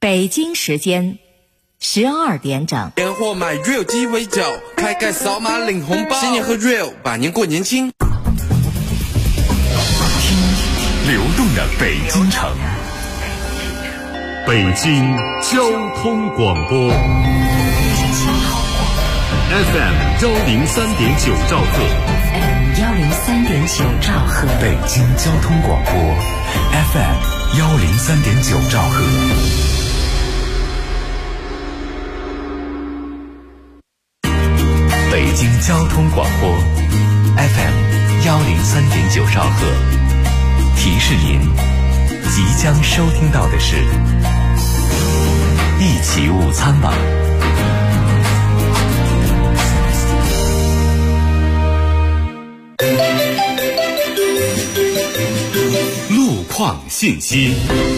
北京时间12点整。 年货买 Real 鸡尾酒，开盖扫码领红包，新年和 Real 百年过年轻。 听流动的北京城，北京交通广播 FM 103.9兆赫 103.9兆赫， 北京交通广播 FM 103.9兆赫。北京交通广播 FM 103.9兆赫，提示您即将收听到的是一起午餐吧。路况信息。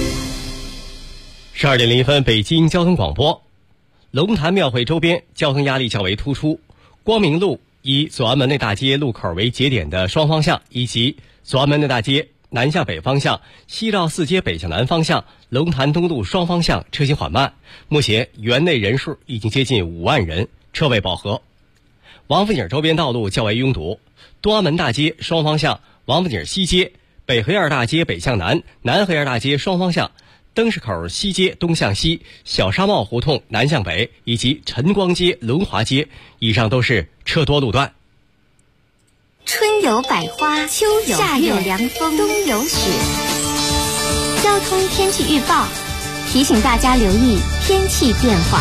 12点01分，北京交通广播。龙潭庙会周边交通压力较为突出，光明路以左安门内大街路口为节点的双方向，以及左安门内大街南向北方向、西绕四街北向南方向、龙潭东路双方向车行缓慢，目前园内人数已经接近5万人，车位饱和。王府井周边道路较为拥堵，东安门大街双方向、王府井西街、北河沿大街北向南、南河沿大街双方向、灯市口西街东向西、小沙帽胡同南向北以及晨光街、龙华街，以上都是车多路段。 春有百花，秋有夏有凉风，冬有雪。交通天气预报提醒大家留意天气变化。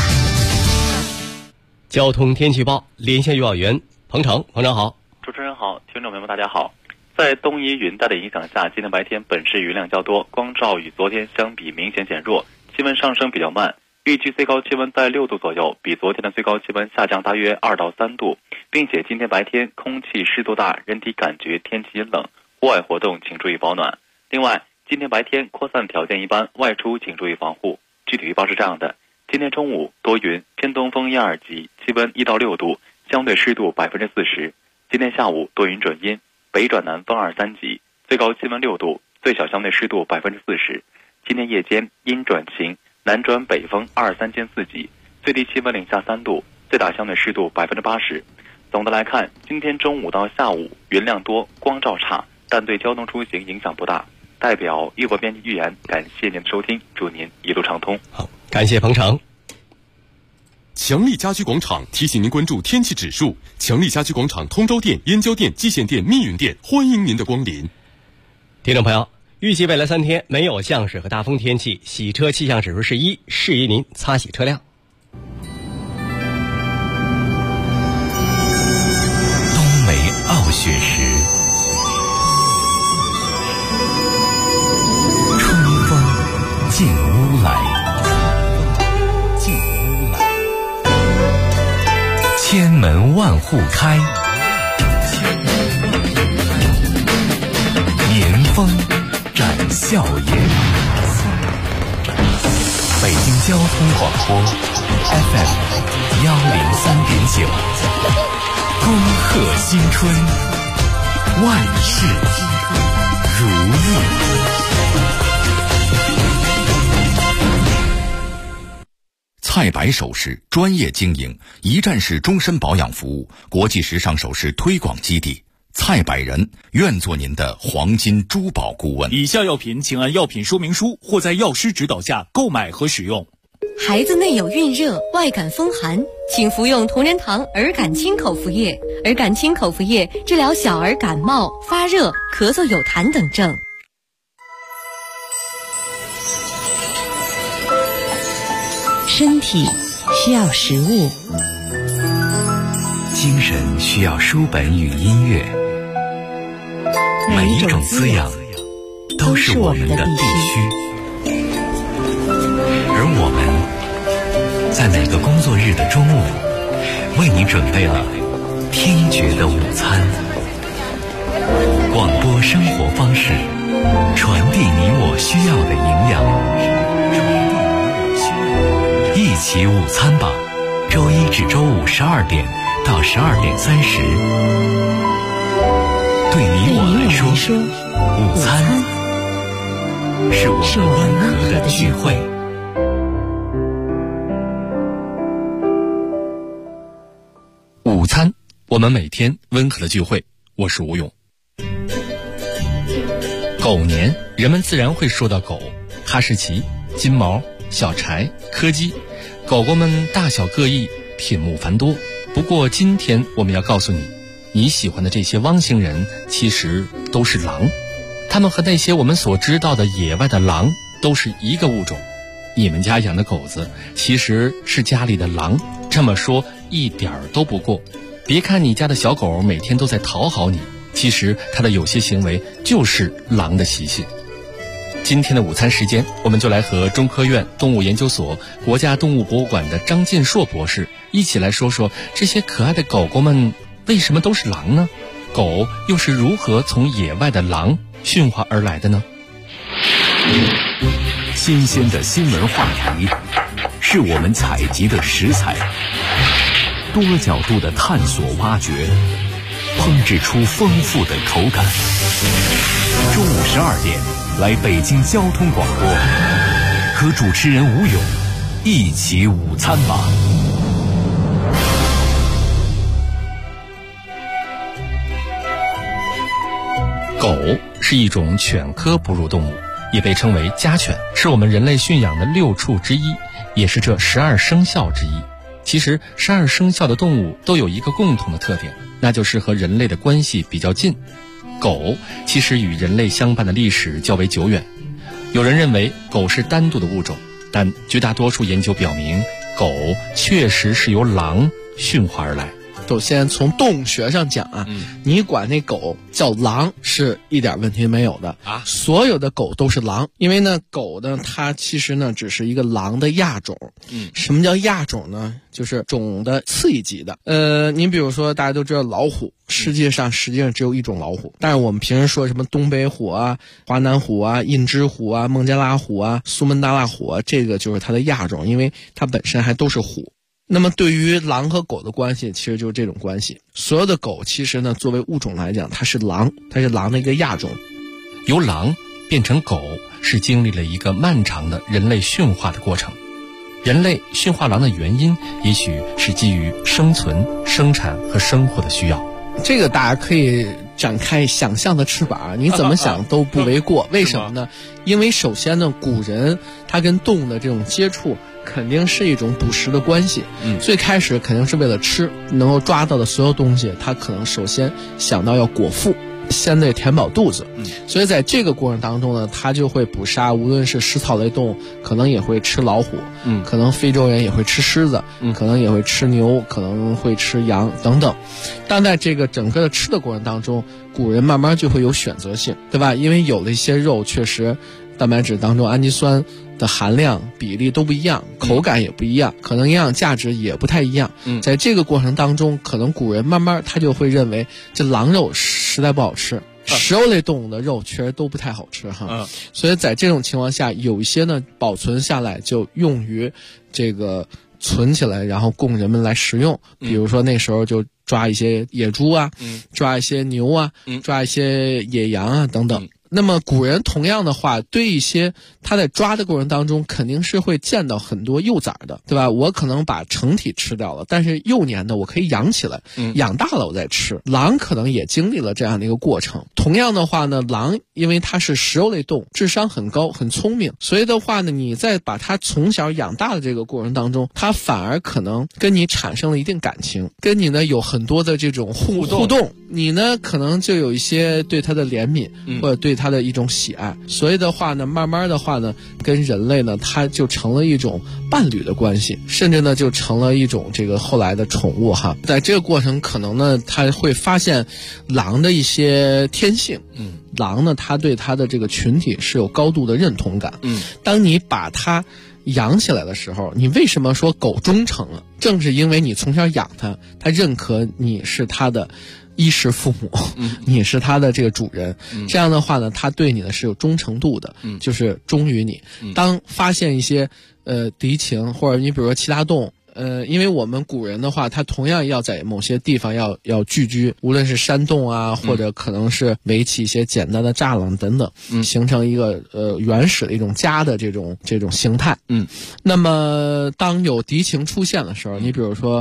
交通天气预报，连线预报员彭程，彭程好。 主持人好，听众朋友们大家好。在东移云带的影响下，今天白天本市云量较多，光照与昨天相比明显减弱，气温上升比较慢，预计最高气温在6度左右，比昨天的最高气温下降大约2到3度，并且今天白天空气湿度大，人体感觉天气阴冷，户外活动请注意保暖。另外，今天白天扩散条件一般，外出请注意防护。具体预报是这样的：今天中午多云，偏东风1、2级，气温1到6度，相对湿度40%。今天下午多云转阴，北转南风2、3级，最高气温6度，最小相对湿度40%。今天夜间阴转晴，南转北风2、3兼4级，最低气温零下3度，最大相对湿度80%。总的来看，今天中午到下午云量多，光照差，但对交通出行影响不大。代表预报编辑预言，感谢您的收听，祝您一路畅通。 好，感谢彭程。 强力家居广场提醒您关注天气指数。强力家居广场通州店、燕郊店、蓟县店、密云店，欢迎您的光临。 听众朋友，预计未来3天没有降水和大风天气，洗车气象指数是1，适宜您擦洗车辆。 冬梅傲雪时，春风进屋来。千门万户开，年风展笑颜。北京交通广播 FM 103.9，恭贺新春，万事如意。 蔡白首饰专业经营，一站式终身保养服务，国际时尚首饰推广基地。蔡百人愿做您的黄金珠宝顾问。 以下药品请按药品说明书或在药师指导下购买和使用。 孩子内有孕热、外感风寒，请服用同仁堂儿感清口服液。儿感清口服液治疗小儿感冒、发热、咳嗽有痰等症。 身体需要食物， 精神需要书本与音乐，每一种滋养都是我们的必须。而我们在每个工作日的中午，为你准备了听觉的午餐。广播生活方式，传递你我需要的营养。一起午餐吧，周一至周五12点到12点30。对你我来说，午餐是我们温和的聚会。 我们每天温和的聚会。我是吴勇。狗年，人们自然会说到狗，哈士奇、金毛、小柴、柯基，狗狗们大小各异，品目繁多。不过今天我们要告诉你，你喜欢的这些汪星人其实都是狼，它们和那些我们所知道的野外的狼都是一个物种。你们家养的狗子其实是家里的狼，这么说一点儿都不过。别看你家的小狗每天都在讨好你，其实它的有些行为就是狼的习性。今天的午餐时间，我们就来和中科院动物研究所国家动物博物馆的张晋硕博士一起来说说这些可爱的狗狗们为什么都是狼呢？狗又是如何从野外的狼驯化而来的呢？ 新鲜的新闻话题是我们采集的食材，多角度的探索挖掘，烹制出丰富的口感。中午12点，来北京交通广播，和主持人吴勇一起午餐吧。 狗是一种犬科哺乳动物，也被称为家犬，是我们人类驯养的6畜之一，也是这12生肖之一。其实12生肖的动物都有一个共同的特点，那就是和人类的关系比较近。狗其实与人类相伴的历史较为久远，有人认为狗是单独的物种，但绝大多数研究表明，狗确实是由狼驯化而来。 首先从动物学上讲啊，你管那狗叫狼是一点问题没有的啊，所有的狗都是狼，因为呢狗呢它其实呢只是一个狼的亚种。什么叫亚种呢？就是种的次一级的。你比如说大家都知道老虎，世界上实际上只有一种老虎，但是我们平时说什么东北虎啊、华南虎啊、印支虎啊、孟加拉虎啊、苏门答腊虎啊，这个就是它的亚种，因为它本身还都是虎。那么对于狼和狗的关系其实就是这种关系。所有的狗其实呢作为物种来讲，它是狼的一个亚种。 由狼变成狗是经历了一个漫长的人类驯化的过程。人类驯化狼的原因也许是基于生存、生产和生活的需要。 这个大家可以展开想象的翅膀，你怎么想都不为过。为什么呢？因为首先呢，古人他跟动物的这种接触肯定是一种捕食的关系。最开始肯定是为了吃，能够抓到的所有东西，他可能首先想到要果腹，先得填饱肚子。所以在这个过程当中呢，他就会捕杀，无论是食草类动物，可能也会吃老虎，可能非洲人也会吃狮子，可能也会吃牛，可能会吃羊等等。但在这个整个的吃的过程当中，古人慢慢就会有选择性，对吧？因为有的一些肉确实蛋白质当中氨基酸的含量比例都不一样，口感也不一样，可能营养价值也不太一样。在这个过程当中，可能古人慢慢他就会认为这狼肉实在不好吃，食肉类动物的肉确实都不太好吃哈。所以在这种情况下，有一些呢保存下来就用于这个存起来，然后供人们来食用。比如说那时候就抓一些野猪啊，抓一些牛啊，抓一些野羊啊等等。那么古人同样的话，对一些他在抓的过程当中肯定是会见到很多幼崽的，对吧？我可能把成体吃掉了，但是幼年的我可以养起来，养大了我再吃。狼可能也经历了这样的一个过程。同样的话呢，狼因为它是食肉类动物，智商很高，很聪明，所以的话呢，你在把它从小养大的这个过程当中，它反而可能跟你产生了一定感情，跟你呢有很多的这种互动，你呢可能就有一些对它的怜悯，或者对它的一种喜爱。所以的话呢，慢慢的话呢，跟人类呢，它就成了一种伴侣的关系，甚至呢就成了一种这个后来的宠物哈。在这个过程，可能呢，他会发现狼的一些天性。狼呢，它对它的这个群体是有高度的认同感。当你把它养起来的时候，你为什么说狗忠诚了？正是因为你从小养它，它认可你是它的衣食父母，你是它的这个主人。这样的话呢，它对你呢是有忠诚度的，就是忠于你。当发现一些敌情，或者你比如说其他动物，因为我们古人的话，他同样要在某些地方要聚居，无论是山洞啊，或者可能是围起一些简单的栅栏等等，形成一个原始的一种家的这种形态。那么当有敌情出现的时候，你比如说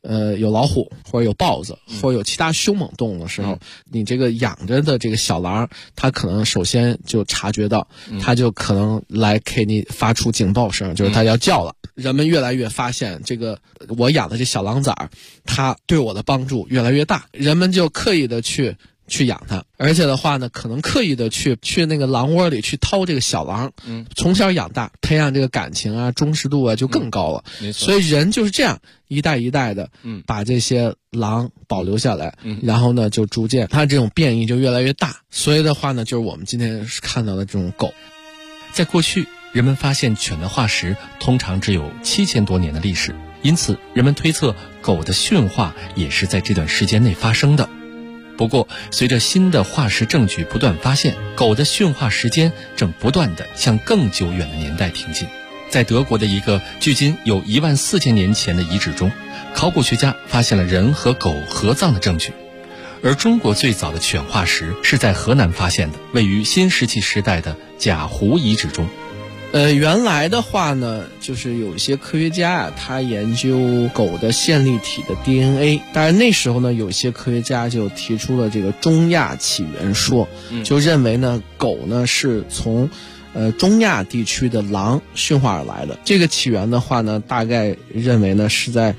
有老虎或者有豹子或者有其他凶猛动物的时候，你这个养着的这个小狼，它可能首先就察觉到，它就可能来给你发出警报声，就是它要叫了。人们越来越发现，这个我养的这小狼崽儿，它对我的帮助越来越大，人们就刻意的去养它，而且的话呢，可能刻意的去那个狼窝里去掏这个小狼，从小养大，培养这个感情啊、忠实度啊就更高了。所以人就是这样一代一代的，把这些狼保留下来，然后呢，就逐渐它这种变异就越来越大。所以的话呢，就是我们今天看到的这种狗， 在过去，人们发现犬的化石通常只有7000多年的历史，因此人们推测狗的驯化也是在这段时间内发生的。不过，随着新的化石证据不断发现，狗的驯化时间正不断地向更久远的年代挺进。在德国的一个距今有14000年前的遗址中，考古学家发现了人和狗合葬的证据。而中国最早的犬化石是在河南发现的，位于新石器时代的贾湖遗址中。 原来的话呢，就是有一些科学家啊，他研究狗的线粒体的 DNA， 但是那时候呢，有些科学家就提出了这个中亚起源说，就认为呢，狗呢是从中亚地区的狼驯化而来的。这个起源的话呢，大概认为呢是在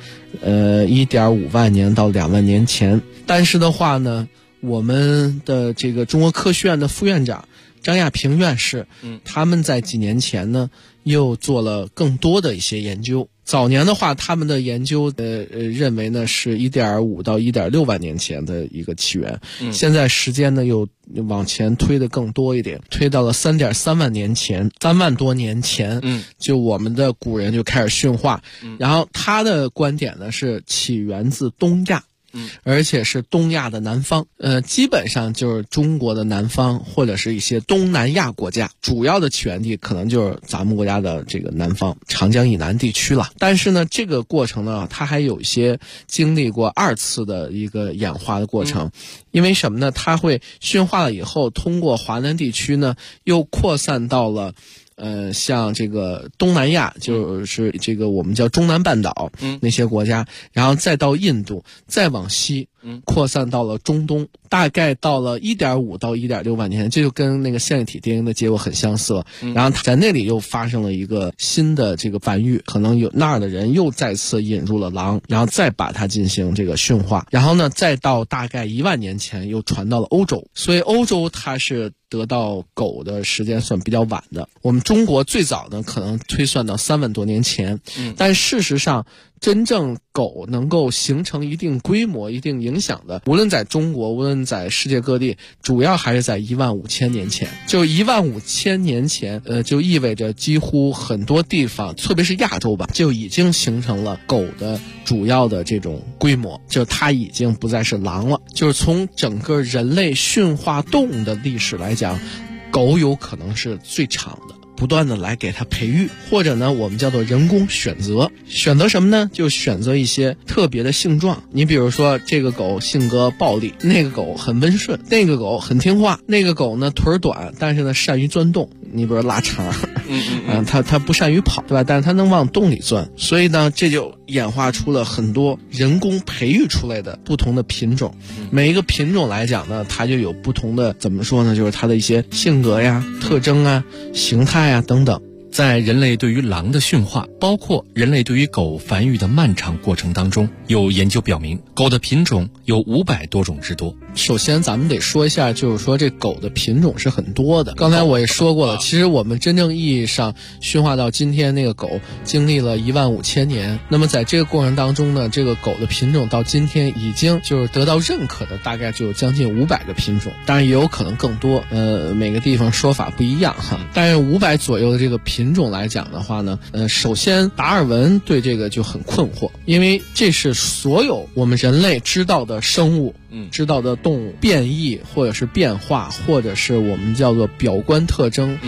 1.5万年到2万年前。但是的话呢，我们的这个中国科学院的副院长张亚平院士，他们在几年前呢又做了更多的一些研究。早年的话，他们的研究认为呢是1.5到1.6万年前的一个起源，现在时间呢又往前推的更多一点，推到了3.3万年前，3万多年前，就我们的古人就开始驯化。然后他的观点呢是起源自东亚。而且是东亚的南方，基本上就是中国的南方或者是一些东南亚国家，主要的起源地可能就是咱们国家的这个南方长江以南地区了。但是呢，这个过程呢，它还有一些经历过2次的一个演化的过程。因为什么呢？它会驯化了以后，通过华南地区呢，又扩散到了像这个东南亚，就是这个我们叫中南半岛那些国家，然后再到印度，再往西扩散到了中东，大概到了1.5到1.6万年，这就跟那个线粒体 DNA 的结果很相似了。然后在那里又发生了一个新的这个繁育，可能有那儿的人又再次引入了狼，然后再把它进行这个驯化，然后呢再到大概1万年前又传到了欧洲，所以欧洲它是得到狗的时间算比较晚的。我们中国最早呢可能推算到3万多年前，但事实上真正狗能够形成一定规模、一定影响的，无论在中国，无论在世界各地，主要还是在15000年前。就15000年前，就意味着几乎很多地方，特别是亚洲吧，就已经形成了狗的主要的这种规模，就它已经不再是狼了。就是从整个人类驯化动物的历史来讲，狗有可能是最长的。不断的来给它培育，或者呢我们叫做人工选择。选择什么呢？就选择一些特别的性状。你比如说这个狗性格暴力，那个狗很温顺，那个狗很听话，那个狗呢腿短，但是呢善于钻洞。你比如拉肠，它不善于跑，对吧？但是它能往洞里钻。所以呢这就演化出了很多人工培育出来的不同的品种。每一个品种来讲呢，它就有不同的，怎么说呢，就是它的一些性格呀、特征啊、形态啊等等。 在人类对于狼的驯化，包括人类对于狗繁育的漫长过程当中，有研究表明，狗的品种有500多种之多。 首先咱们得说一下，就是说这狗的品种是很多的。刚才我也说过了，其实我们真正意义上驯化到今天那个狗经历了15000年，那么在这个过程当中呢，这个狗的品种到今天已经就是得到认可的大概就有将近500个品种，当然也有可能更多，每个地方说法不一样哈。但是500左右的这个品种来讲的话呢，首先达尔文对这个就很困惑，因为这是所有我们人类知道的生物，知道的动物变异或者是变化，或者是我们叫做表观特征，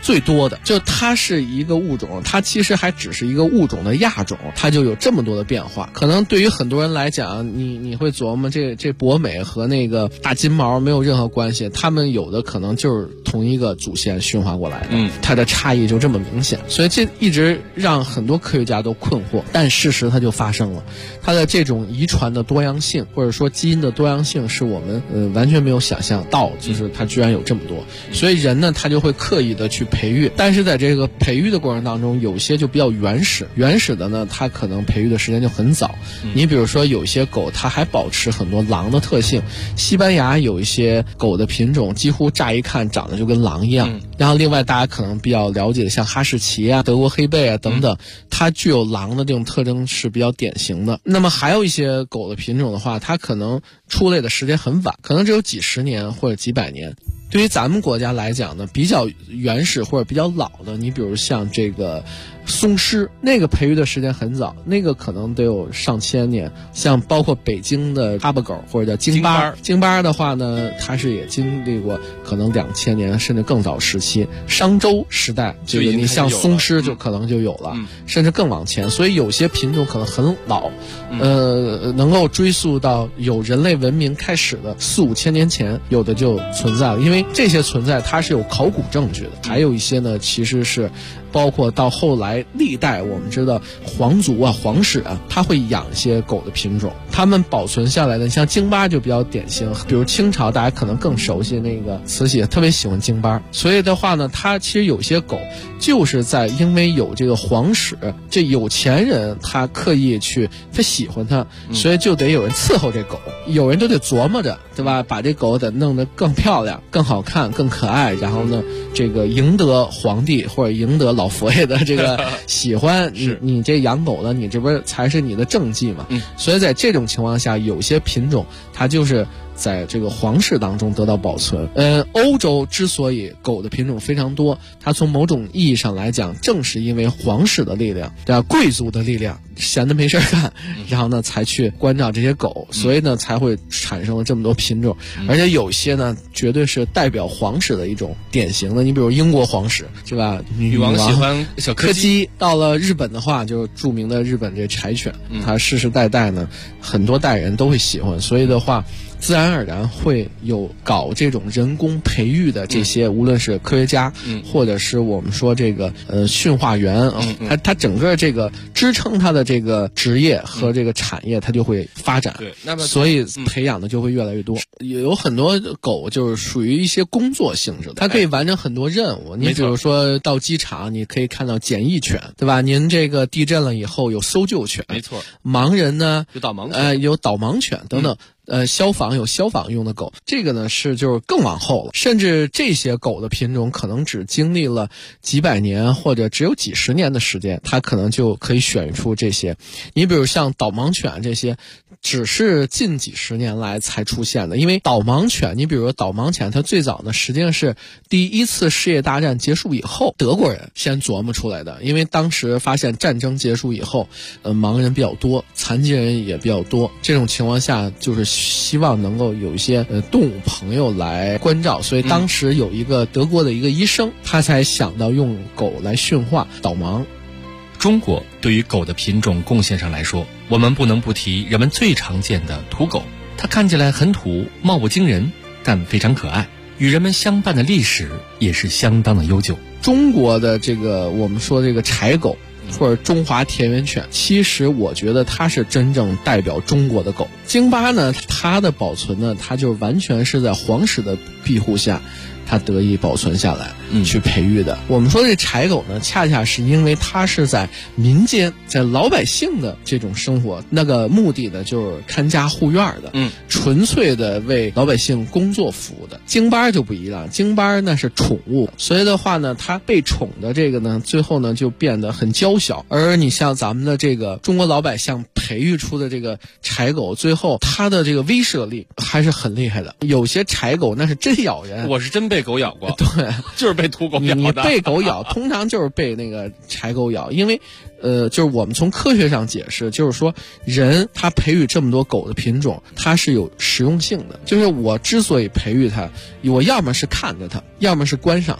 最多的，就它是一个物种，它其实还只是一个物种的亚种，它就有这么多的变化。可能对于很多人来讲，你会琢磨这博美和那个大金毛没有任何关系，他们有的可能就是同一个祖先驯化过来的，它的差异就这么明显，所以这一直让很多科学家都困惑。但事实它就发生了，它的这种遗传的多样性，或者说基因的多样性，是我们完全没有想象到，就是它居然有这么多。所以人呢，他就会刻意的去培育，但是在这个培育的过程当中，有些就比较原始的呢，它可能培育的时间就很早。你比如说有一些狗，它还保持很多狼的特性。西班牙有一些狗的品种，几乎乍一看长得就跟狼一样。然后另外大家可能比较了解的，像哈士奇啊、德国黑背啊等等，它具有狼的这种特征是比较典型的。那么还有一些狗的品种的话，它可能出类的时间很晚，可能只有几十年或者几百年。对于咱们国家来讲呢，比较原始或者比较老的，你比如像这个松狮，那个培育的时间很早，那个可能得有上千年。像包括北京的哈巴狗或者叫京巴的话呢，它是也经历过可能2000年甚至更早时期。商周时代，这个你像松狮就可能就有了，甚至更往前。所以有些品种可能很老，能够追溯到有人类文明开始的4-5千年前，有的就存在了。因为这些存在它是有考古证据的，还有一些呢其实是包括到后来历代，我们知道皇族啊、皇室啊，他会养一些狗的品种，他们保存下来的，像京巴就比较典型。比如清朝大家可能更熟悉那个慈禧特别喜欢京巴，所以的话呢，它其实有些狗就是在因为有这个皇室，这有钱人他刻意去他喜欢它，所以就得有人伺候这狗，有人都得琢磨着，对吧？把这狗得弄得更漂亮、更好看、更可爱，然后呢，这个赢得皇帝或者赢得老佛爷的这个喜欢。你这养狗的，你这不是才是你的政绩嘛？所以在这种情况下，有些品种它就是在这个皇室当中得到保存。欧洲之所以狗的品种非常多，它从某种意义上来讲，正是因为皇室的力量，对吧？贵族的力量，闲的没事干，然后呢才去关照这些狗，所以呢才会产生了这么多品种。而且有些呢，绝对是代表皇室的一种典型的。你比如英国皇室，是吧？女王喜欢小柯基。 到了日本的话，就是著名的日本这柴犬，它世世代代呢，很多代人都会喜欢，所以的话，自然而然会有搞这种人工培育的这些，无论是科学家，或者是我们说这个驯化员，它整个这个支撑它的这个职业和这个产业，它就会发展。 对，那么所以培养的就会越来越多。有很多狗就是属于一些工作性质的，它可以完成很多任务。你比如说到机场，你可以看到检疫犬，对吧？您这个地震了以后有搜救犬， 没错。 盲人呢有导盲犬， 有导盲犬等等。消防有消防用的狗，这个呢是就是更往后了，甚至这些狗的品种可能只经历了几百年或者只有几十年的时间，它可能就可以选出这些。你比如像导盲犬这些，只是近几十年来才出现的。因为导盲犬，你比如说导盲犬，它最早呢实际上是第一次世界大战结束以后，德国人先琢磨出来的。因为当时发现战争结束以后，盲人比较多，残疾人也比较多，这种情况下就是希望能够有一些动物朋友来关照，所以当时有一个德国的一个医生，他才想到用狗来驯化导盲。 中国对于狗的品种贡献上来说，我们不能不提人们最常见的土狗。它看起来很土，貌不惊人，但非常可爱，与人们相伴的历史也是相当的悠久。 中国的这个我们说这个柴狗或者中华田园犬，其实我觉得它是真正代表中国的狗。京巴呢，它的保存呢，它就完全是在皇室的庇护下，它得以保存下来，去培育的。我们说这柴狗呢，恰恰是因为它是在民间，在老百姓的这种生活，那个目的呢，就是看家护院的，纯粹的为老百姓工作服务的。京巴就不一样，京巴那是宠物，所以的话呢，它被宠的这个呢，最后呢就变得很娇小。而你像咱们的这个中国老百姓培育出的这个柴狗，最后它的这个威慑力还是很厉害的。有些柴狗那是真咬人， 我是真被狗咬过， 对， 就是被土狗咬的。 你被狗咬，通常就是被那个柴狗咬，因为就是我们从科学上解释，就是说人他培育这么多狗的品种，它是有实用性的。就是我之所以培育它，我要么是看着它，要么是观赏它。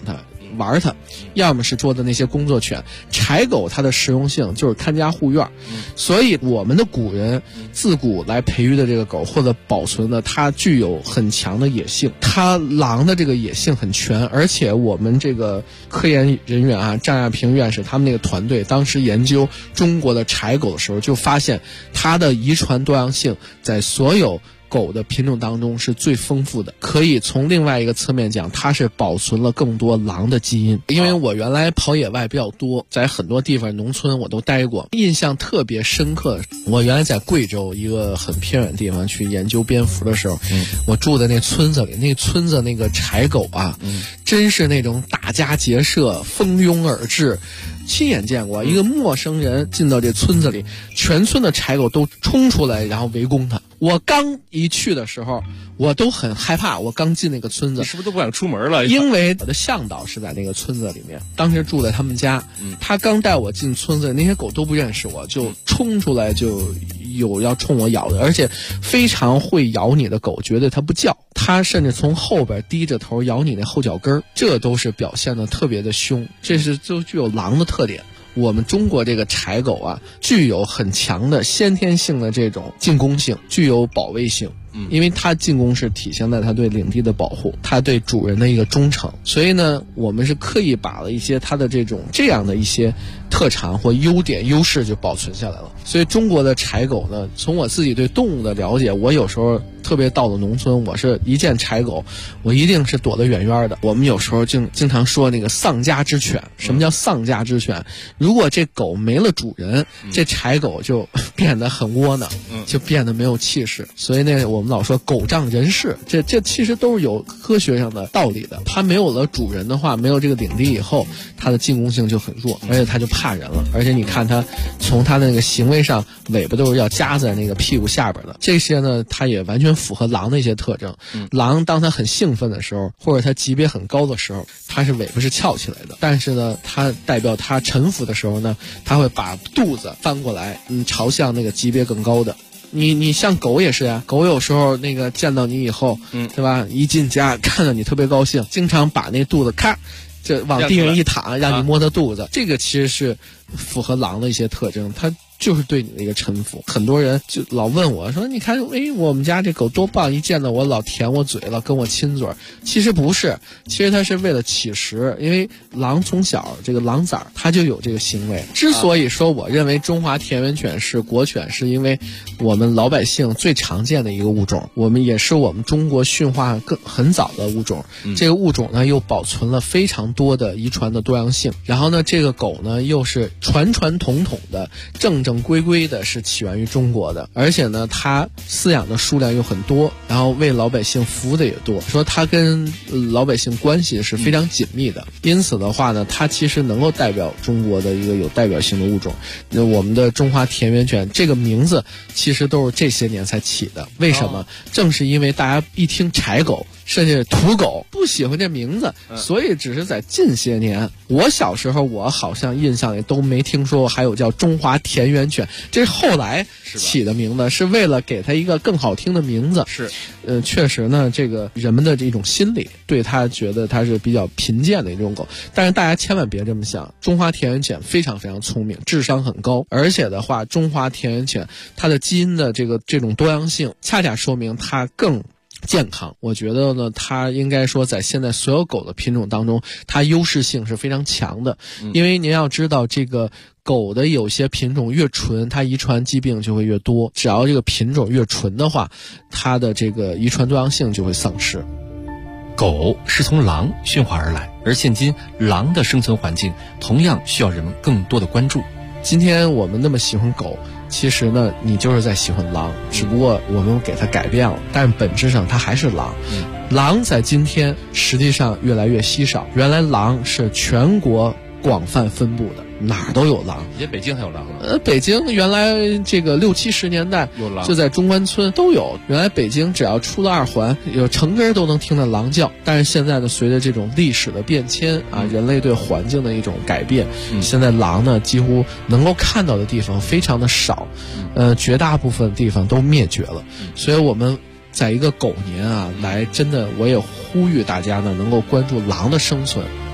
玩它，要么是做的那些工作犬。柴狗它的实用性就是看家护院，所以我们的古人自古来培育的这个狗或者保存的，它具有很强的野性，它狼的这个野性很全，而且我们这个科研人员啊，张亚平院士他们那个团队当时研究中国的柴狗的时候，就发现它的遗传多样性在所有狗的品种当中是最丰富的，可以从另外一个侧面讲，它是保存了更多狼的基因。因为我原来跑野外比较多，在很多地方农村我都待过，印象特别深刻。我原来在贵州一个很偏远的地方去研究蝙蝠的时候，我住的那村子里，那村子那个柴狗啊，真是那种打家劫舍、蜂拥而至。亲眼见过一个陌生人进到这村子里，全村的柴狗都冲出来然后围攻他。我刚一去的时候我都很害怕，我刚进那个村子你是不是都不想出门了？ 因为我的向导是在那个村子里面，当时住在他们家，他刚带我进村子，那些狗都不认识我，就冲出来就有要冲我咬的，而且非常会咬你的狗绝对它不叫，它甚至从后边低着头咬你那后脚跟，这都是表现的特别的凶，这是就具有狼的特点。我们中国这个柴狗啊，具有很强的先天性的这种进攻性，具有保卫性。因为它进攻是体现在它对领地的保护，它对主人的一个忠诚，所以呢，我们是刻意把了一些它的这样的一些特长或优点优势就保存下来了。所以中国的柴狗呢，从我自己对动物的了解，我有时候特别到了农村，我是一见柴狗，我一定是躲得远远的。我们有时候经常说那个丧家之犬，什么叫丧家之犬？如果这狗没了主人，这柴狗就变得很窝囊，就变得没有气势。所以呢，我们老说狗仗人势，这其实都是有科学上的道理的。它没有了主人的话，没有这个领地以后，它的进攻性就很弱，而且它就怕人了。而且你看它从它的那个行为上，尾巴都是要夹在那个屁股下边的。这些呢，它也完全符合狼的一些特征。狼当它很兴奋的时候，或者它级别很高的时候，它是尾巴是翘起来的。但是呢，它代表它臣服的时候呢，它会把肚子翻过来，朝向那个级别更高的。你像狗也是呀，狗有时候那个见到你以后，对吧？一进家看到你特别高兴，经常把那肚子咔就往地上一躺，让你摸它肚子。这个其实是符合狼的一些特征，它就是对你的一个臣服。很多人就老问我说，你看我们家这狗多棒，一见到我老舔我嘴了，跟我亲嘴。其实不是，其实它是为了乞食。因为狼从小这个狼崽它就有这个行为。之所以说我认为中华田园犬是国犬，是因为我们老百姓最常见的一个物种，我们也是我们中国驯化很早的物种。这个物种呢又保存了非常多的遗传的多样性，然后呢这个狗呢又是传统的正规的是起源于中国的，而且呢它饲养的数量又很多，然后为老百姓服务的也多，说它跟老百姓关系是非常紧密的。因此的话呢，它其实能够代表中国的一个有代表性的物种。那我们的中华田园犬这个名字其实都是这些年才起的。为什么？正是因为大家一听柴狗甚至土狗不喜欢这名字，所以只是在近些年，我小时候我好像印象里都没听说还有叫中华田园犬，这是后来起的名字，是为了给它一个更好听的名字。是，确实呢，这个人们的这种心理对它觉得它是比较贫贱的一种狗，但是大家千万别这么想，中华田园犬非常非常聪明，智商很高，而且的话，中华田园犬它的基因的这种多样性，恰恰说明它更健康。我觉得呢，它应该说在现在所有狗的品种当中，它优势性是非常强的。因为您要知道，这个狗的有些品种越纯，它遗传疾病就会越多。只要这个品种越纯的话，它的这个遗传多样性就会丧失。 狗是从狼驯化而来，而现今狼的生存环境同样需要人们更多的关注。 今天我们那么喜欢狗，其实呢，你就是在喜欢狼，只不过我们给它改变了，但是本质上它还是狼。狼在今天实际上越来越稀少，原来狼是全国广泛分布的，哪儿都有狼。 也北京还有狼呢。 北京原来这个60、70年代有狼， 就在中关村都有。原来北京只要出了2环，有成根都能听到狼叫。但是现在呢，随着这种历史的变迁啊，人类对环境的一种改变，现在狼呢几乎能够看到的地方非常的少，绝大部分地方都灭绝了。所以我们在一个狗年啊，来真的我也呼吁大家呢能够关注狼的生存。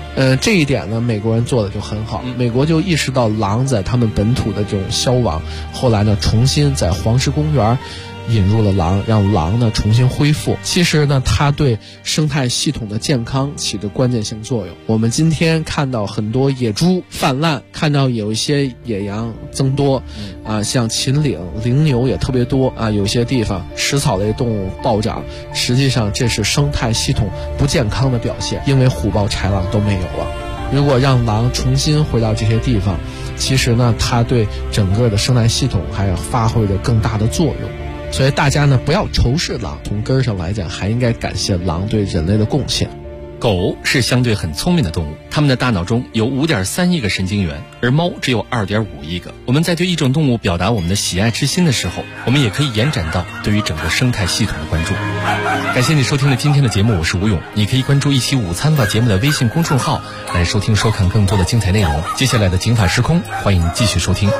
这一点呢，美国人做的就很好。美国就意识到狼在他们本土的这种消亡，后来呢，重新在黄石公园引入了狼，让狼呢重新恢复。其实呢，它对生态系统的健康起着关键性作用。我们今天看到很多野猪泛滥，看到有一些野羊增多，像秦岭、羚牛也特别多啊，有些地方食草类动物暴涨，实际上这是生态系统不健康的表现，因为虎豹豺狼都没有了。如果让狼重新回到这些地方，其实呢，它对整个的生态系统还要发挥着更大的作用。所以大家呢不要仇视狼，从根上来讲还应该感谢狼对人类的贡献。 狗是相对很聪明的动物，它们的大脑中有5.3亿个神经元，而猫只有2.5亿个。我们在对一种动物表达我们的喜爱之心的时候，我们也可以延展到对于整个生态系统的关注。感谢你收听了今天的节目，我是吴勇。你可以关注一期午餐吧节目的微信公众号来收听收看更多的精彩内容。接下来的警法时空，欢迎继续收听。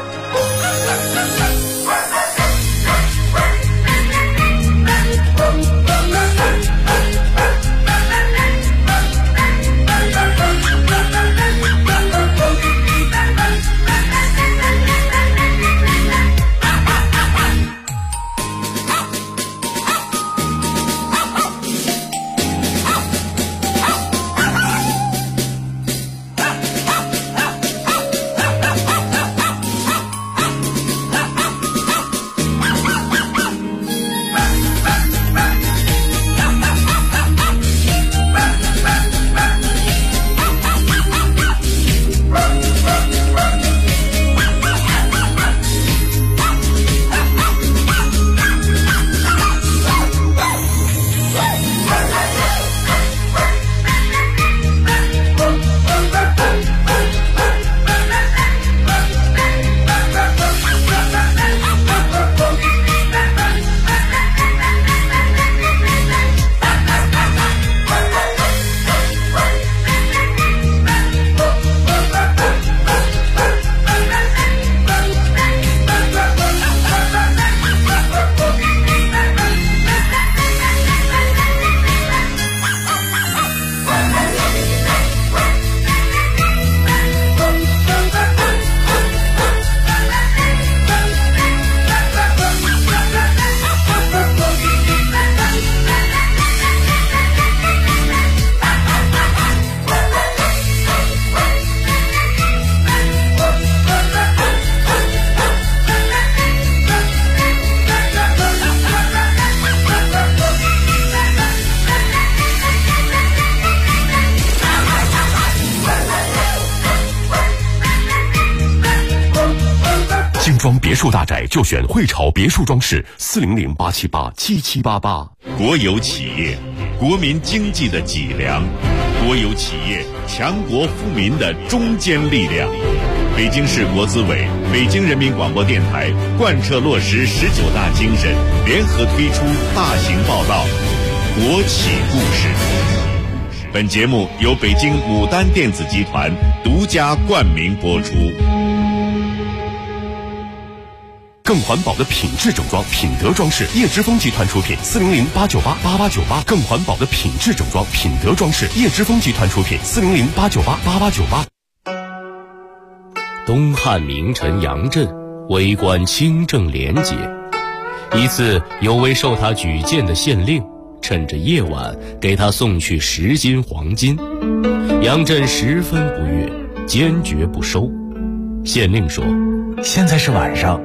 装别墅大宅就选汇潮别墅装饰，400-878-7788。 国有企业，国民经济的脊梁；国有企业，强国富民的中坚力量。北京市国资委、北京人民广播电台贯彻落实19大精神，联合推出大型报道《国企故事》。本节目由北京牡丹电子集团独家冠名播出。 更环保的品质整装，品德装饰，叶之峰集团出品，400-898-8898。更环保的品质整装，品德装饰，叶之峰集团出品，400-898-8898。 东汉名臣杨震为官清正廉洁，一次有位受他举荐的县令趁着夜晚给他送去10斤黄金，杨震十分不悦，坚决不收。县令说：“现在是晚上，